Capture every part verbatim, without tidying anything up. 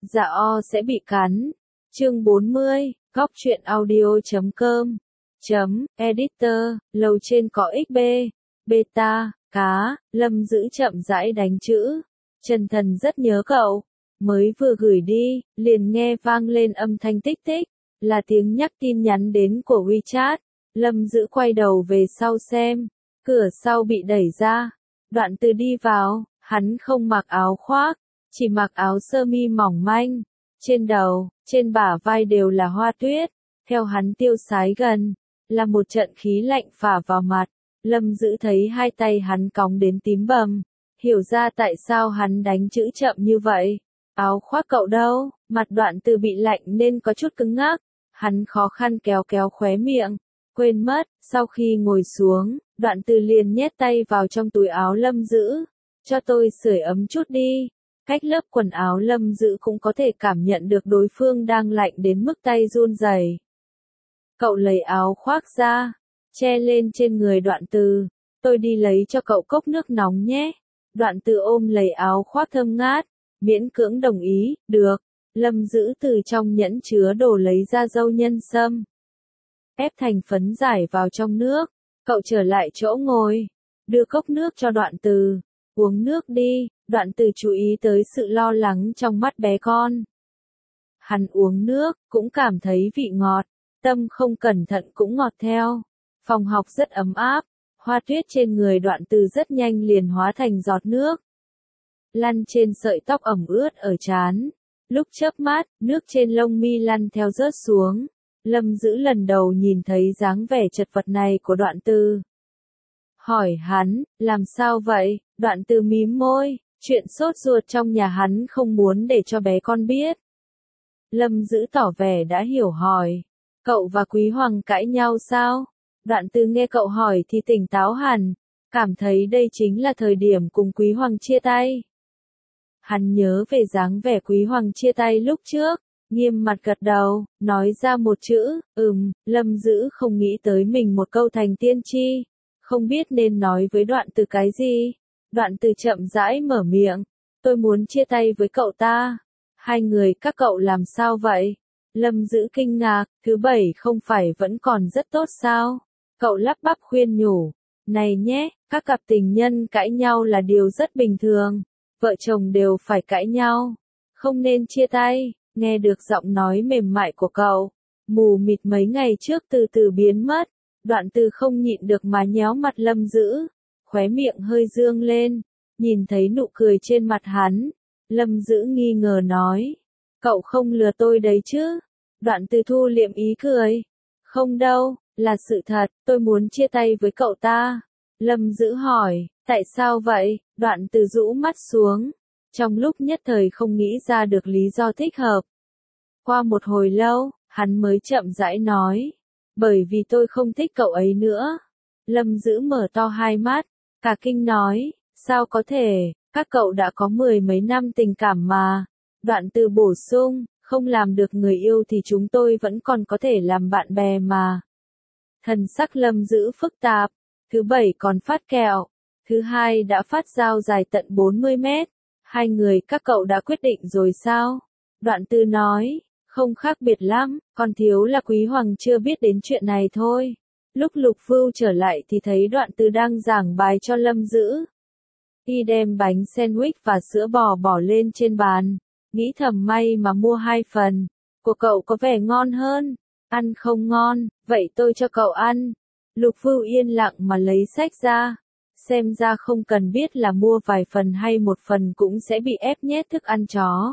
dạ o sẽ bị cắn. Chương bốn mươi, góc truyện audio chấm com chấm editor, lầu trên có ích bê, beta, cá, Lâm Dữ chậm rãi đánh chữ. Trần Thần rất nhớ cậu. Mới vừa gửi đi, liền nghe vang lên âm thanh tích tích, là tiếng nhắc tin nhắn đến của WeChat. Lâm Dữ quay đầu về sau xem, cửa sau bị đẩy ra. Đoạn Từ đi vào, hắn không mặc áo khoác, chỉ mặc áo sơ mi mỏng manh. Trên đầu, trên bả vai đều là hoa tuyết. Theo hắn tiêu sái gần, là một trận khí lạnh phả vào mặt. Lâm Dữ thấy hai tay hắn cóng đến tím bầm, hiểu ra tại sao hắn đánh chữ chậm như vậy. Áo khoác cậu đâu? Mặt Đoạn Từ bị lạnh nên có chút cứng ngắc. Hắn khó khăn kéo kéo khóe miệng, quên mất. Sau khi ngồi xuống, Đoạn Từ liền nhét tay vào trong túi áo Lâm Dữ. Cho tôi sưởi ấm chút đi. Cách lớp quần áo Lâm Dữ cũng có thể cảm nhận được đối phương đang lạnh đến mức tay run rẩy. Cậu lấy áo khoác ra, che lên trên người Đoạn Từ. Tôi đi lấy cho cậu cốc nước nóng nhé. Đoạn Từ ôm lấy áo khoác thơm ngát, miễn cưỡng đồng ý. Được. Lâm Dữ từ trong nhẫn chứa đồ lấy ra dâu nhân sâm, ép thành phấn giải vào trong nước. Cậu trở lại chỗ ngồi, đưa cốc nước cho Đoạn Từ. Uống nước đi. Đoạn Từ chú ý tới sự lo lắng trong mắt bé con. Hắn uống nước, cũng cảm thấy vị ngọt, tâm không cẩn thận cũng ngọt theo. Phòng học rất ấm áp, hoa tuyết trên người Đoạn Từ rất nhanh liền hóa thành giọt nước, lăn trên sợi tóc ẩm ướt ở trán. Lúc chớp mắt, nước trên lông mi lăn theo rớt xuống. Lâm Dữ lần đầu nhìn thấy dáng vẻ chật vật này của Đoạn Từ. Hỏi hắn, làm sao vậy? Đoạn Từ mím môi, chuyện sốt ruột trong nhà hắn không muốn để cho bé con biết. Lâm Dữ tỏ vẻ đã hiểu hỏi, cậu và Quý Hoàng cãi nhau sao? Đoạn Từ nghe cậu hỏi thì tỉnh táo hẳn, cảm thấy đây chính là thời điểm cùng Quý Hoàng chia tay. Hắn nhớ về dáng vẻ Quý Hoàng chia tay lúc trước, nghiêm mặt gật đầu, nói ra một chữ, ừm. Lâm Dữ không nghĩ tới mình một câu thành tiên tri, không biết nên nói với Đoạn Từ cái gì. Đoạn Từ chậm rãi mở miệng, tôi muốn chia tay với cậu ta. Hai người các cậu làm sao vậy? Lâm Dữ kinh ngạc, thứ bảy không phải vẫn còn rất tốt sao? Cậu lắp bắp khuyên nhủ, này nhé, các cặp tình nhân cãi nhau là điều rất bình thường. Vợ chồng đều phải cãi nhau, không nên chia tay. Nghe được giọng nói mềm mại của cậu, mù mịt mấy ngày trước từ từ biến mất. Đoạn Từ không nhịn được mà nhéo mặt Lâm Dữ, khóe miệng hơi dương lên, nhìn thấy nụ cười trên mặt hắn. Lâm Dữ nghi ngờ nói, cậu không lừa tôi đấy chứ? Đoạn Từ thu liệm ý cười, không đâu, là sự thật, tôi muốn chia tay với cậu ta. Lâm Dữ hỏi, tại sao vậy? Đoạn Từ rũ mắt xuống, trong lúc nhất thời không nghĩ ra được lý do thích hợp. Qua một hồi lâu, hắn mới chậm rãi nói, bởi vì tôi không thích cậu ấy nữa. Lâm Dữ mở to hai mắt, cả kinh nói, sao có thể, các cậu đã có mười mấy năm tình cảm mà. Đoạn Từ bổ sung, không làm được người yêu thì chúng tôi vẫn còn có thể làm bạn bè mà. Thần sắc Lâm Dữ phức tạp, thứ bảy còn phát kẹo, thứ hai đã phát dao dài tận bốn mươi mét. Hai người các cậu đã quyết định rồi sao? Đoạn Từ nói, không khác biệt lắm, còn thiếu là Quý Hoàng chưa biết đến chuyện này thôi. Lúc Lục Vưu trở lại thì thấy Đoạn Từ đang giảng bài cho Lâm Dữ. Y đem bánh sandwich và sữa bò bỏ lên trên bàn, nghĩ thầm may mà mua hai phần, của cậu có vẻ ngon hơn. Ăn không ngon, vậy tôi cho cậu ăn. Lục Vưu yên lặng mà lấy sách ra, xem ra không cần biết là mua vài phần hay một phần cũng sẽ bị ép nhét thức ăn chó.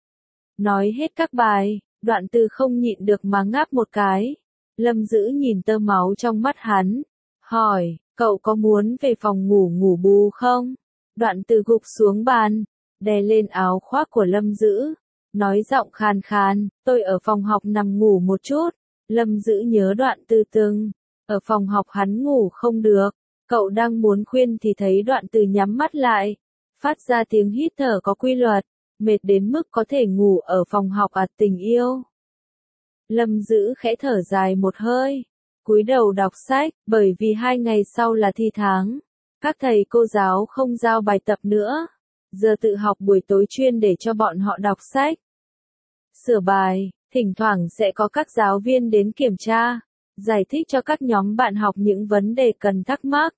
Nói hết các bài, Đoạn Từ không nhịn được mà ngáp một cái. Lâm Dữ nhìn tơ máu trong mắt hắn, hỏi, cậu có muốn về phòng ngủ ngủ bù không? Đoạn Từ gục xuống bàn, đè lên áo khoác của Lâm Dữ, nói giọng khàn khàn, tôi ở phòng học nằm ngủ một chút. Lâm Dữ nhớ Đoạn Từ từng ở phòng học hắn ngủ không được. Cậu đang muốn khuyên thì thấy Đoạn Từ nhắm mắt lại, phát ra tiếng hít thở có quy luật, mệt đến mức có thể ngủ ở phòng học à tình yêu. Lâm Dữ khẽ thở dài một hơi, cúi đầu đọc sách, bởi vì hai ngày sau là thi tháng. Các thầy cô giáo không giao bài tập nữa, giờ tự học buổi tối chuyên để cho bọn họ đọc sách. sửa bài, thỉnh thoảng sẽ có các giáo viên đến kiểm tra, giải thích cho các nhóm bạn học những vấn đề cần thắc mắc.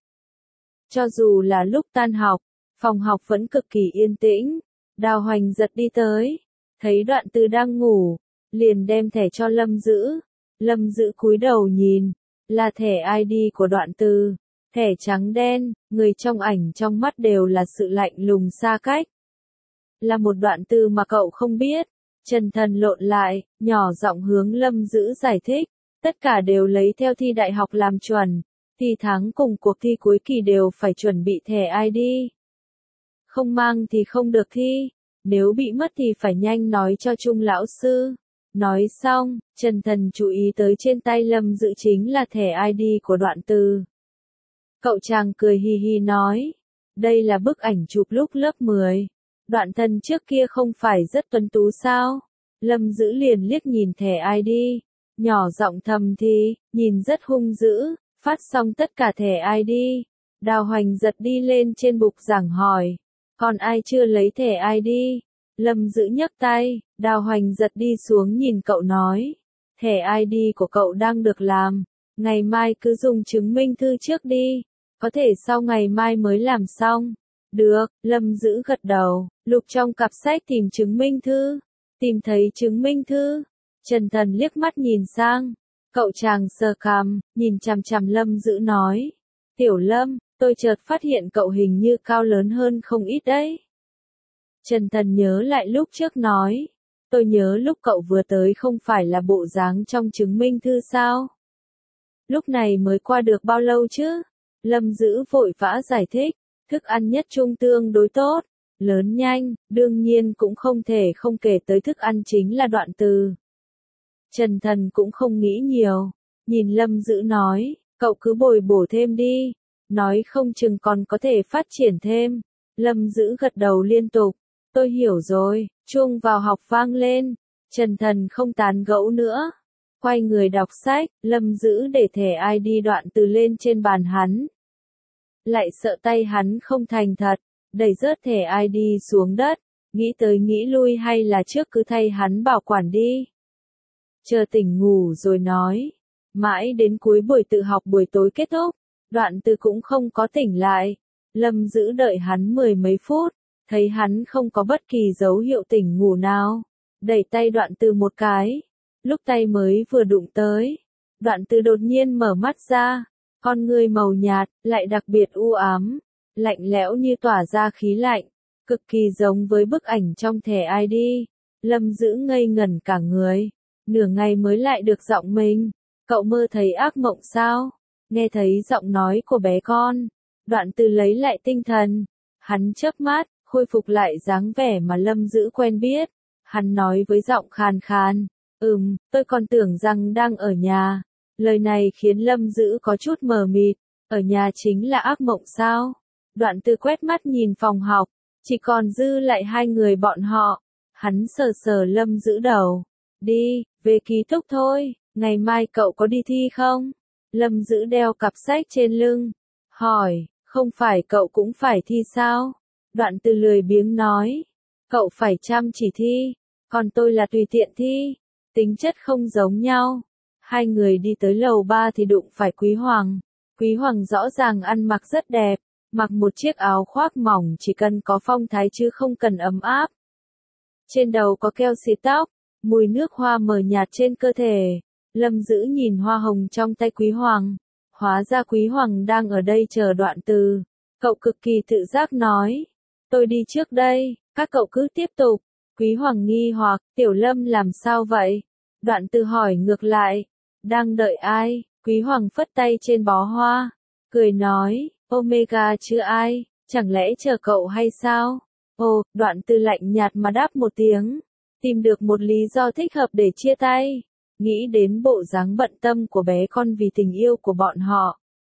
Cho dù là lúc tan học, phòng học vẫn cực kỳ yên tĩnh, Đào Hoành giật đi tới, thấy Đoạn Từ đang ngủ, liền đem thẻ cho Lâm Dữ. Lâm Dữ cúi đầu nhìn, là thẻ i đê của Đoạn Từ, thẻ trắng đen, người trong ảnh trong mắt đều là sự lạnh lùng xa cách. Là một Đoạn Từ mà cậu không biết. Trần Thần lộn lại, nhỏ giọng hướng Lâm Dữ giải thích, tất cả đều lấy theo thi đại học làm chuẩn, thi tháng cùng cuộc thi cuối kỳ đều phải chuẩn bị thẻ i đê. Không mang thì không được thi, nếu bị mất thì phải nhanh nói cho Trung lão sư. Nói xong, Trần Thần chú ý tới trên tay Lâm Dữ chính là thẻ i đê của Đoạn Từ. Cậu chàng cười hi hi nói, đây là bức ảnh chụp lúc lớp mười. Đoạn Thần trước kia không phải rất tuấn tú sao? Lâm Dữ liền liếc nhìn thẻ i đê, nhỏ giọng thầm thì, nhìn rất hung dữ, phát xong tất cả thẻ i đê. Đào Hoành giật đi lên trên bục giảng hỏi, còn ai chưa lấy thẻ i đê? Lâm Dữ nhấc tay, Đào Hoành giật đi xuống nhìn cậu nói, thẻ i đê của cậu đang được làm, ngày mai cứ dùng chứng minh thư trước đi, có thể sau ngày mai mới làm xong. Được, Lâm Dữ gật đầu, lục trong cặp sách tìm chứng minh thư, tìm thấy chứng minh thư. Trần Thần liếc mắt nhìn sang, cậu chàng sờ cằm, nhìn chằm chằm Lâm Dữ nói, Tiểu Lâm, tôi chợt phát hiện cậu hình như cao lớn hơn không ít đấy. Trần Thần nhớ lại lúc trước nói, tôi nhớ lúc cậu vừa tới không phải là bộ dáng trong chứng minh thư sao? Lúc này mới qua được bao lâu chứ? Lâm Dữ vội vã giải thích, thức ăn nhất trung tương đối tốt, lớn nhanh, đương nhiên cũng không thể không kể tới thức ăn chính là Đoạn Từ. Trần Thần cũng không nghĩ nhiều, nhìn Lâm Dữ nói, cậu cứ bồi bổ thêm đi, nói không chừng còn có thể phát triển thêm. Lâm Dữ gật đầu liên tục, tôi hiểu rồi, chuông vào học vang lên, Trần Thần không tán gẫu nữa. Quay người đọc sách, Lâm Dữ để thẻ i đê Đoạn Từ lên trên bàn hắn. Lại sợ tay hắn không thành thật, đẩy rớt thẻ i đê xuống đất, nghĩ tới nghĩ lui hay là trước cứ thay hắn bảo quản đi. Chờ tỉnh ngủ rồi nói, mãi đến cuối buổi tự học buổi tối kết thúc, Đoạn Từ cũng không có tỉnh lại. Lâm Dữ đợi hắn mười mấy phút, thấy hắn không có bất kỳ dấu hiệu tỉnh ngủ nào, đẩy tay Đoạn Từ một cái. Lúc tay mới vừa đụng tới, Đoạn Từ đột nhiên mở mắt ra, con ngươi màu nhạt, lại đặc biệt u ám, lạnh lẽo như tỏa ra khí lạnh, cực kỳ giống với bức ảnh trong thẻ i đê. Lâm Dữ ngây ngẩn cả người, nửa ngày mới lại được giọng mình, cậu mơ thấy ác mộng sao? Nghe thấy giọng nói của bé con, Đoạn Từ lấy lại tinh thần, hắn chớp mắt, khôi phục lại dáng vẻ mà Lâm Dữ quen biết. Hắn nói với giọng khàn khàn, ừm, tôi còn tưởng rằng đang ở nhà. Lời này khiến Lâm Dữ có chút mờ mịt, ở nhà chính là ác mộng sao? Đoạn Từ quét mắt nhìn phòng học, chỉ còn dư lại hai người bọn họ. Hắn sờ sờ Lâm Dữ đầu, đi, về ký túc thôi, ngày mai cậu có đi thi không? Lâm Dữ đeo cặp sách trên lưng, hỏi, không phải cậu cũng phải thi sao? Đoạn Từ lười biếng nói, cậu phải chăm chỉ thi, còn tôi là tùy tiện thi, tính chất không giống nhau. Hai người đi tới lầu ba thì đụng phải Quý Hoàng. Quý Hoàng rõ ràng ăn mặc rất đẹp, mặc một chiếc áo khoác mỏng chỉ cần có phong thái chứ không cần ấm áp. Trên đầu có keo xịt tóc, mùi nước hoa mờ nhạt trên cơ thể. Lâm Dữ nhìn hoa hồng trong tay Quý Hoàng. Hóa ra Quý Hoàng đang ở đây chờ Đoạn Từ. Cậu cực kỳ tự giác nói, tôi đi trước đây, các cậu cứ tiếp tục. Quý Hoàng nghi hoặc, Tiểu Lâm làm sao vậy? Đoạn Từ hỏi ngược lại, đang đợi ai? Quý Hoàng phất tay trên bó hoa, cười nói, Omega chứ ai, chẳng lẽ chờ cậu hay sao? Ồ, Đoạn Từ lạnh nhạt mà đáp một tiếng, tìm được một lý do thích hợp để chia tay, nghĩ đến bộ dáng bận tâm của bé con vì tình yêu của bọn họ.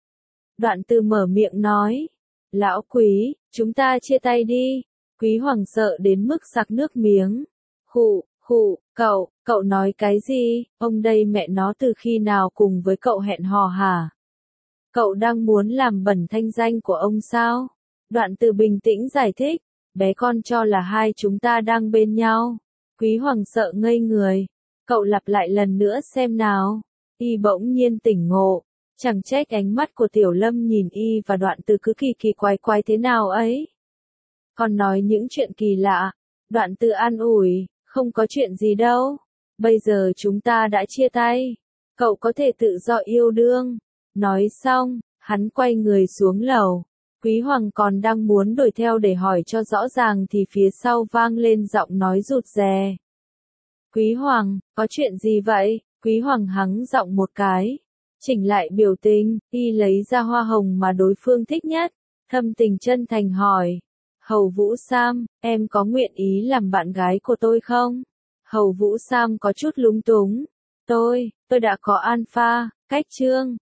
Đoạn Từ mở miệng nói, lão Quý, chúng ta chia tay đi. Quý Hoàng sợ đến mức sặc nước miếng. Khụ, khụ, cậu, cậu nói cái gì? Ông đây mẹ nó từ khi nào cùng với cậu hẹn hò hả? Cậu đang muốn làm bẩn thanh danh của ông sao? Đoạn Từ bình tĩnh giải thích, bé con cho là hai chúng ta đang bên nhau. Quý Hoàng sợ ngây người. Cậu lặp lại lần nữa xem nào. Y bỗng nhiên tỉnh ngộ. Chẳng trách ánh mắt của Tiểu Lâm nhìn Y và Đoạn Từ cứ kỳ kỳ quái quái thế nào ấy. Còn nói những chuyện kỳ lạ. Đoạn Từ an ủi, không có chuyện gì đâu. Bây giờ chúng ta đã chia tay. Cậu có thể tự do yêu đương. Nói xong, hắn quay người xuống lầu. Quý Hoàng còn đang muốn đuổi theo để hỏi cho rõ ràng thì phía sau vang lên giọng nói rụt rè. Quý Hoàng, có chuyện gì vậy? Quý Hoàng hắng giọng một cái. Chỉnh lại biểu tình, Y lấy ra hoa hồng mà đối phương thích nhất. Thâm tình chân thành hỏi. Hầu Vũ Sam, em có nguyện ý làm bạn gái của tôi không? Hầu Vũ Sam có chút lúng túng. Tôi, tôi đã có alpha, cách chương.